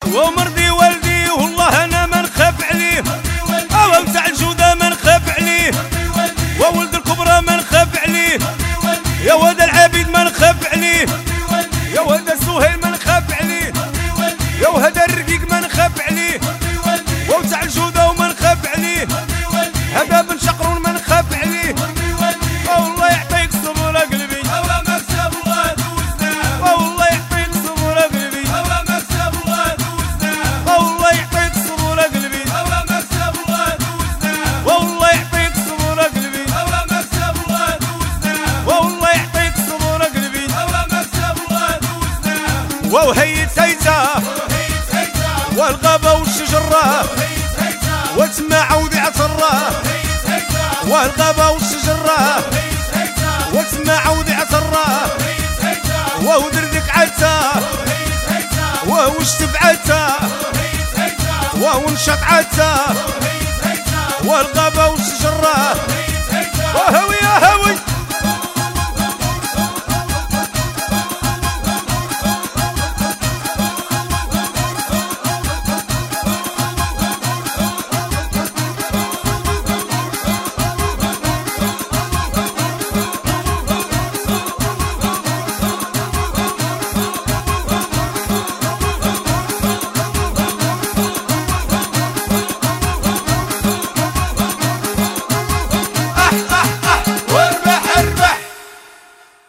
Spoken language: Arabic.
ومرضي والدي والله انا ما نخاف عليه، او تاع الجوده ما نخاف عليه، وولد الكبرى ما نخاف عليه، يا ولد العبيد ما نخاف عليه، يا ولد السهيل ما نخاف عليه، يا ولد الرقيق ما نخاف عليه، وتاع الجوده وما نخاف عليه، هذا بن شقرون ما نخاف عليه. والله يعطيك الصبر قلبي، هو مكسب الله دوزنا، والله يعطيك الصبر قلبي، هو مكسب الله دوزنا، والله يعطيك الصبر قلبي، هو مكسب الله دوزنا، والله يعطيك الصبر قلبي، هو مكسب الله دوزنا، والله يعطيك الصبر قلبي. هو مكسب الله دوزنا، وهيت هيتا وهيت هيتا، والغابة والشجرة وهيت هيتا، وتسمع عودي عصرة، وهيت هيتا، والغابة والشجرة وهيت هيتا، وتسمع عودي عصرة، وهيت هيتا، وهدردك عتا وهيت هيتا، وهوش تبعتا وهيت هيتا، وهو نشط عتا وهيت هيتا، والغابة